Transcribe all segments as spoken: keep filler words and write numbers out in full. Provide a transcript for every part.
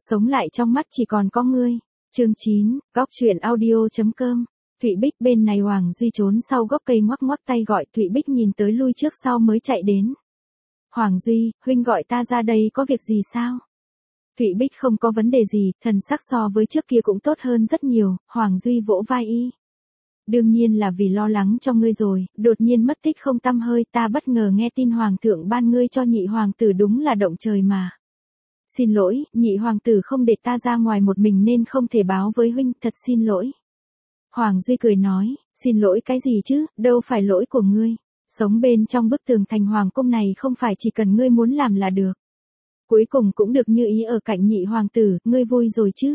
sống lại trong mắt chỉ còn có ngươi. Chương chín, góc truyện audio.com. Thụy Bích bên này Hoàng Duy trốn sau gốc cây ngoắc ngoắc tay gọi Thụy Bích nhìn tới lui trước sau mới chạy đến. Hoàng Duy, huynh gọi ta ra đây có việc gì sao? Thụy Bích không có vấn đề gì, thần sắc so với trước kia cũng tốt hơn rất nhiều, Hoàng Duy vỗ vai y. Đương nhiên là vì lo lắng cho ngươi rồi, đột nhiên mất tích không tăm hơi, ta bất ngờ nghe tin Hoàng thượng ban ngươi cho nhị hoàng tử đúng là động trời mà. Xin lỗi, nhị hoàng tử không để ta ra ngoài một mình nên không thể báo với huynh, thật xin lỗi. Hoàng Duy cười nói, xin lỗi cái gì chứ, đâu phải lỗi của ngươi. Sống bên trong bức tường thành hoàng cung này không phải chỉ cần ngươi muốn làm là được. Cuối cùng cũng được như ý ở cạnh nhị hoàng tử, ngươi vui rồi chứ.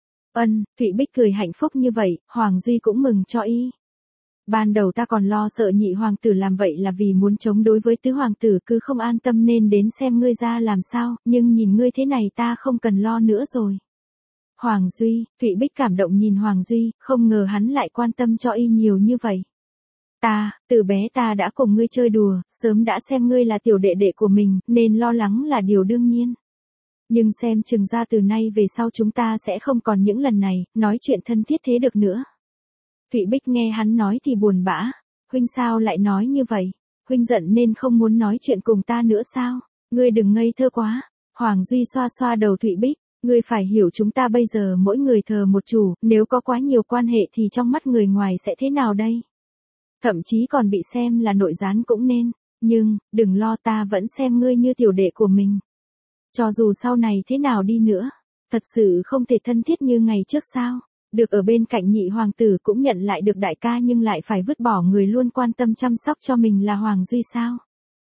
Ân, Thụy Bích cười hạnh phúc như vậy, Hoàng Duy cũng mừng cho y. Ban đầu ta còn lo sợ nhị hoàng tử làm vậy là vì muốn chống đối với tứ hoàng tử cứ không an tâm nên đến xem ngươi ra làm sao, nhưng nhìn ngươi thế này ta không cần lo nữa rồi. Hoàng Duy, Thụy Bích cảm động nhìn Hoàng Duy, không ngờ hắn lại quan tâm cho y nhiều như vậy. Ta, từ bé ta đã cùng ngươi chơi đùa, sớm đã xem ngươi là tiểu đệ đệ của mình, nên lo lắng là điều đương nhiên. Nhưng xem chừng ra từ nay về sau chúng ta sẽ không còn những lần này, nói chuyện thân thiết thế được nữa. Thụy Bích nghe hắn nói thì buồn bã. Huynh sao lại nói như vậy? Huynh giận nên không muốn nói chuyện cùng ta nữa sao? Ngươi đừng ngây thơ quá. Hoàng Duy xoa xoa đầu Thụy Bích. Ngươi phải hiểu chúng ta bây giờ mỗi người thờ một chủ, nếu có quá nhiều quan hệ thì trong mắt người ngoài sẽ thế nào đây? Thậm chí còn bị xem là nội gián cũng nên. Nhưng, đừng lo, ta vẫn xem ngươi như tiểu đệ của mình. Cho dù sau này thế nào đi nữa, thật sự không thể thân thiết như ngày trước sao? Được ở bên cạnh nhị hoàng tử cũng nhận lại được đại ca nhưng lại phải vứt bỏ người luôn quan tâm chăm sóc cho mình là Hoàng Duy sao?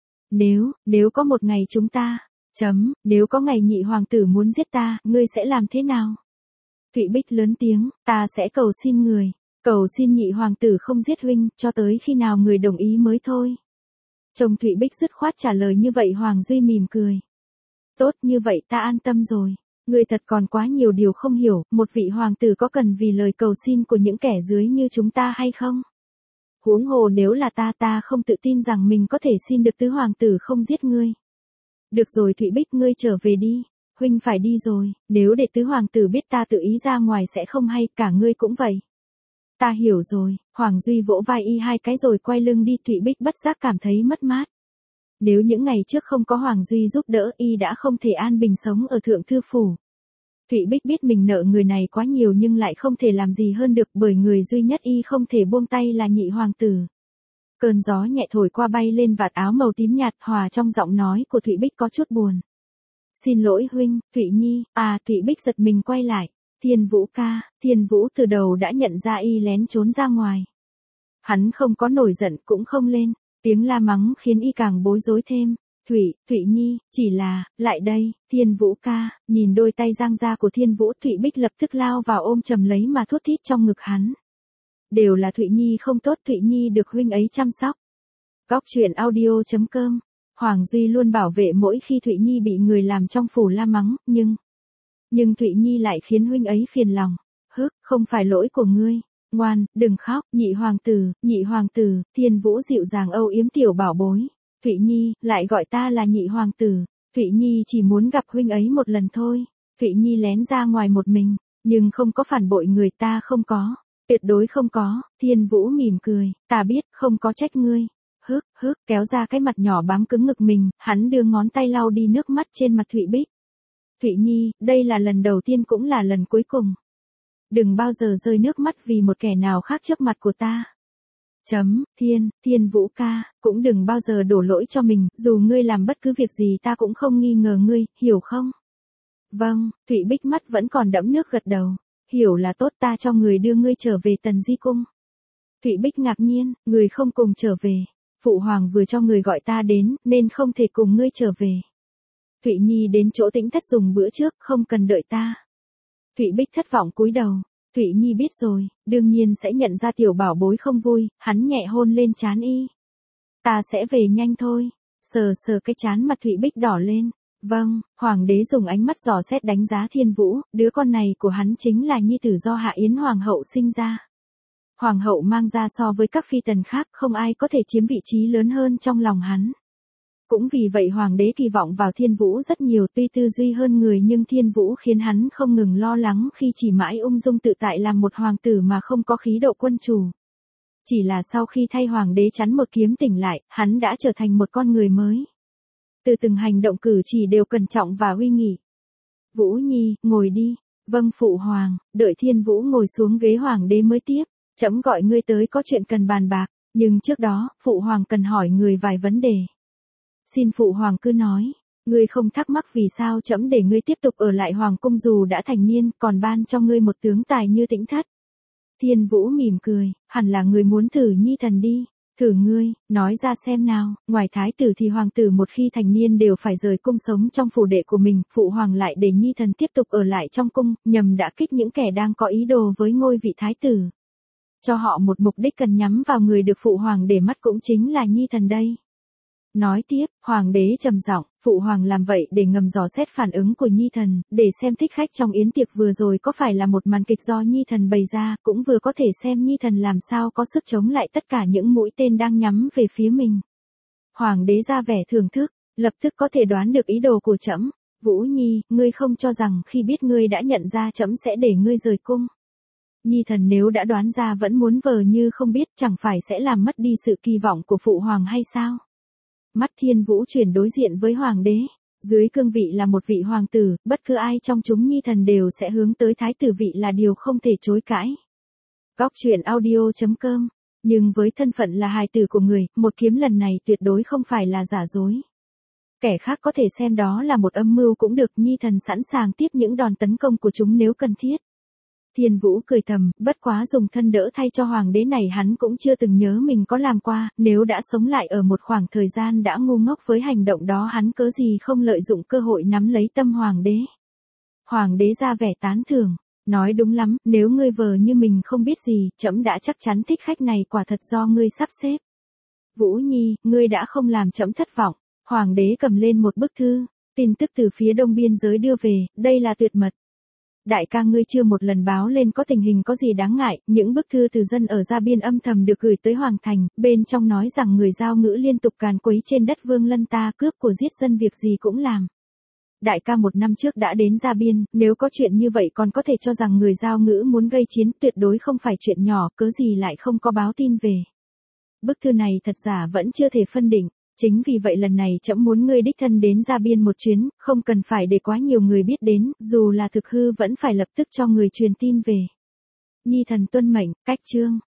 Nếu, nếu có một ngày chúng ta, chấm, nếu có ngày nhị hoàng tử muốn giết ta, ngươi sẽ làm thế nào? Thụy Bích lớn tiếng, ta sẽ cầu xin người, cầu xin nhị hoàng tử không giết huynh, cho tới khi nào người đồng ý mới thôi. Chồng Thụy Bích dứt khoát trả lời như vậy Hoàng Duy mỉm cười. Tốt như vậy ta an tâm rồi. Ngươi thật còn quá nhiều điều không hiểu, một vị hoàng tử có cần vì lời cầu xin của những kẻ dưới như chúng ta hay không? Huống hồ nếu là ta ta không tự tin rằng mình có thể xin được tứ hoàng tử không giết ngươi. Được rồi Thụy Bích ngươi trở về đi, huynh phải đi rồi, nếu để tứ hoàng tử biết ta tự ý ra ngoài sẽ không hay, cả ngươi cũng vậy. Ta hiểu rồi, Hoàng Duy vỗ vai y hai cái rồi quay lưng đi. Thụy Bích bất giác cảm thấy mất mát. Nếu những ngày trước không có Hoàng Duy giúp đỡ y đã không thể an bình sống ở Thượng Thư Phủ. Thụy Bích biết mình nợ người này quá nhiều nhưng lại không thể làm gì hơn được bởi người duy nhất y không thể buông tay là nhị hoàng tử. Cơn gió nhẹ thổi qua bay lên vạt áo màu tím nhạt hòa trong giọng nói của Thụy Bích có chút buồn. Xin lỗi huynh, Thụy Nhi, à Thụy Bích giật mình quay lại. Thiên Vũ ca, Thiên Vũ từ đầu đã nhận ra y lén trốn ra ngoài. Hắn không có nổi giận cũng không lên. Tiếng la mắng khiến y càng bối rối thêm. Thụy, Thụy Nhi, chỉ là, lại đây, Thiên Vũ ca, nhìn đôi tay giang ra của Thiên Vũ Thụy Bích lập tức lao vào ôm chầm lấy mà thút thít trong ngực hắn. Đều là Thụy Nhi không tốt, Thụy Nhi được huynh ấy chăm sóc. Góc truyện audio.com. Hoàng Duy luôn bảo vệ mỗi khi Thụy Nhi bị người làm trong phủ la mắng, nhưng... Nhưng Thụy Nhi lại khiến huynh ấy phiền lòng. Hức, không phải lỗi của ngươi. Ngoan, đừng khóc, nhị hoàng tử, nhị hoàng tử, Thiên Vũ dịu dàng âu yếm tiểu bảo bối. Thụy Nhi, lại gọi ta là nhị hoàng tử. Thụy Nhi chỉ muốn gặp huynh ấy một lần thôi. Thụy Nhi lén ra ngoài một mình, nhưng không có phản bội người ta không có. Tuyệt đối không có. Thiên Vũ mỉm cười, ta biết, không có trách ngươi. Hức, hức, kéo ra cái mặt nhỏ bám cứng ngực mình, hắn đưa ngón tay lau đi nước mắt trên mặt Thụy Bích. Thụy Nhi, đây là lần đầu tiên cũng là lần cuối cùng. Đừng bao giờ rơi nước mắt vì một kẻ nào khác trước mặt của ta. Chấm, Thiên, Thiên Vũ ca, cũng đừng bao giờ đổ lỗi cho mình, dù ngươi làm bất cứ việc gì ta cũng không nghi ngờ ngươi, hiểu không? Vâng, Thụy Bích mắt vẫn còn đẫm nước gật đầu. Hiểu là tốt, ta cho người đưa ngươi trở về Tần Di Cung. Thụy Bích ngạc nhiên, người không cùng trở về. Phụ hoàng vừa cho người gọi ta đến, nên không thể cùng ngươi trở về. Thụy Nhi đến chỗ Tĩnh Thất dùng bữa trước, không cần đợi ta. Thụy Bích thất vọng cúi đầu. Thụy Nhi biết rồi, đương nhiên sẽ nhận ra tiểu bảo bối không vui, hắn nhẹ hôn lên trán y. Ta sẽ về nhanh thôi. Sờ sờ cái trán mặt Thụy Bích đỏ lên. Vâng, hoàng đế dùng ánh mắt dò xét đánh giá Thiên Vũ, đứa con này của hắn chính là nhi tử do Hạ Yến hoàng hậu sinh ra. Hoàng hậu mang ra so với các phi tần khác không ai có thể chiếm vị trí lớn hơn trong lòng hắn. Cũng vì vậy hoàng đế kỳ vọng vào Thiên Vũ rất nhiều, tuy tư duy hơn người nhưng Thiên Vũ khiến hắn không ngừng lo lắng khi chỉ mãi ung dung tự tại làm một hoàng tử mà không có khí độ quân chủ. Chỉ là sau khi thay hoàng đế chắn một kiếm tỉnh lại, hắn đã trở thành một con người mới. Từ từng hành động cử chỉ đều cẩn trọng và uy nghi. Vũ Nhi, ngồi đi. Vâng phụ hoàng, đợi Thiên Vũ ngồi xuống ghế hoàng đế mới tiếp. Trẫm gọi ngươi tới có chuyện cần bàn bạc, nhưng trước đó, phụ hoàng cần hỏi người vài vấn đề. Xin phụ hoàng cứ nói, ngươi không thắc mắc vì sao trẫm để ngươi tiếp tục ở lại hoàng cung dù đã thành niên, còn ban cho ngươi một tướng tài như Tĩnh Thất. Thiên Vũ mỉm cười, hẳn là người muốn thử Nhi thần đi. Thử ngươi, nói ra xem nào, ngoài thái tử thì hoàng tử một khi thành niên đều phải rời cung sống trong phủ đệ của mình, phụ hoàng lại để Nhi thần tiếp tục ở lại trong cung, nhằm đả kích những kẻ đang có ý đồ với ngôi vị thái tử. Cho họ một mục đích cần nhắm vào người được phụ hoàng để mắt cũng chính là Nhi thần đây. Nói tiếp, hoàng đế trầm giọng, phụ hoàng làm vậy để ngầm dò xét phản ứng của Nhi thần, để xem thích khách trong yến tiệc vừa rồi có phải là một màn kịch do Nhi thần bày ra, cũng vừa có thể xem Nhi thần làm sao có sức chống lại tất cả những mũi tên đang nhắm về phía mình. Hoàng đế ra vẻ thưởng thức, lập tức có thể đoán được ý đồ của trẫm. Vũ Nhi, ngươi không cho rằng khi biết ngươi đã nhận ra trẫm sẽ để ngươi rời cung. Nhi thần nếu đã đoán ra vẫn muốn vờ như không biết, chẳng phải sẽ làm mất đi sự kỳ vọng của phụ hoàng hay sao? Mắt Thiên Vũ chuyển đối diện với hoàng đế. Dưới cương vị là một vị hoàng tử, bất cứ ai trong chúng Nhi thần đều sẽ hướng tới thái tử vị là điều không thể chối cãi. Góc truyện audio chấm com. Nhưng với thân phận là hài tử của người, một kiếm lần này tuyệt đối không phải là giả dối. Kẻ khác có thể xem đó là một âm mưu cũng được, Nhi thần sẵn sàng tiếp những đòn tấn công của chúng nếu cần thiết. Thiên Vũ cười thầm, bất quá dùng thân đỡ thay cho hoàng đế này hắn cũng chưa từng nhớ mình có làm qua, nếu đã sống lại ở một khoảng thời gian đã ngu ngốc với hành động đó hắn cớ gì không lợi dụng cơ hội nắm lấy tâm hoàng đế. Hoàng đế ra vẻ tán thưởng, nói đúng lắm, nếu ngươi vờ như mình không biết gì, trẫm đã chắc chắn thích khách này quả thật do ngươi sắp xếp. Vũ Nhi, ngươi đã không làm trẫm thất vọng. Hoàng đế cầm lên một bức thư, tin tức từ phía đông biên giới đưa về, đây là tuyệt mật. Đại ca ngươi chưa một lần báo lên có tình hình có gì đáng ngại, những bức thư từ dân ở Gia Biên âm thầm được gửi tới Hoàng Thành, bên trong nói rằng người Giao Ngữ liên tục càn quấy trên đất Vương Lân ta, cướp của giết dân việc gì cũng làm. Đại ca một năm trước đã đến Gia Biên, nếu có chuyện như vậy còn có thể cho rằng người Giao Ngữ muốn gây chiến, tuyệt đối không phải chuyện nhỏ, cớ gì lại không có báo tin về. Bức thư này thật giả vẫn chưa thể phân định. Chính vì vậy lần này trẫm muốn ngươi đích thân đến Gia Biên một chuyến, không cần phải để quá nhiều người biết đến, dù là thực hư vẫn phải lập tức cho người truyền tin về. Nhi thần tuân mệnh, cách chương.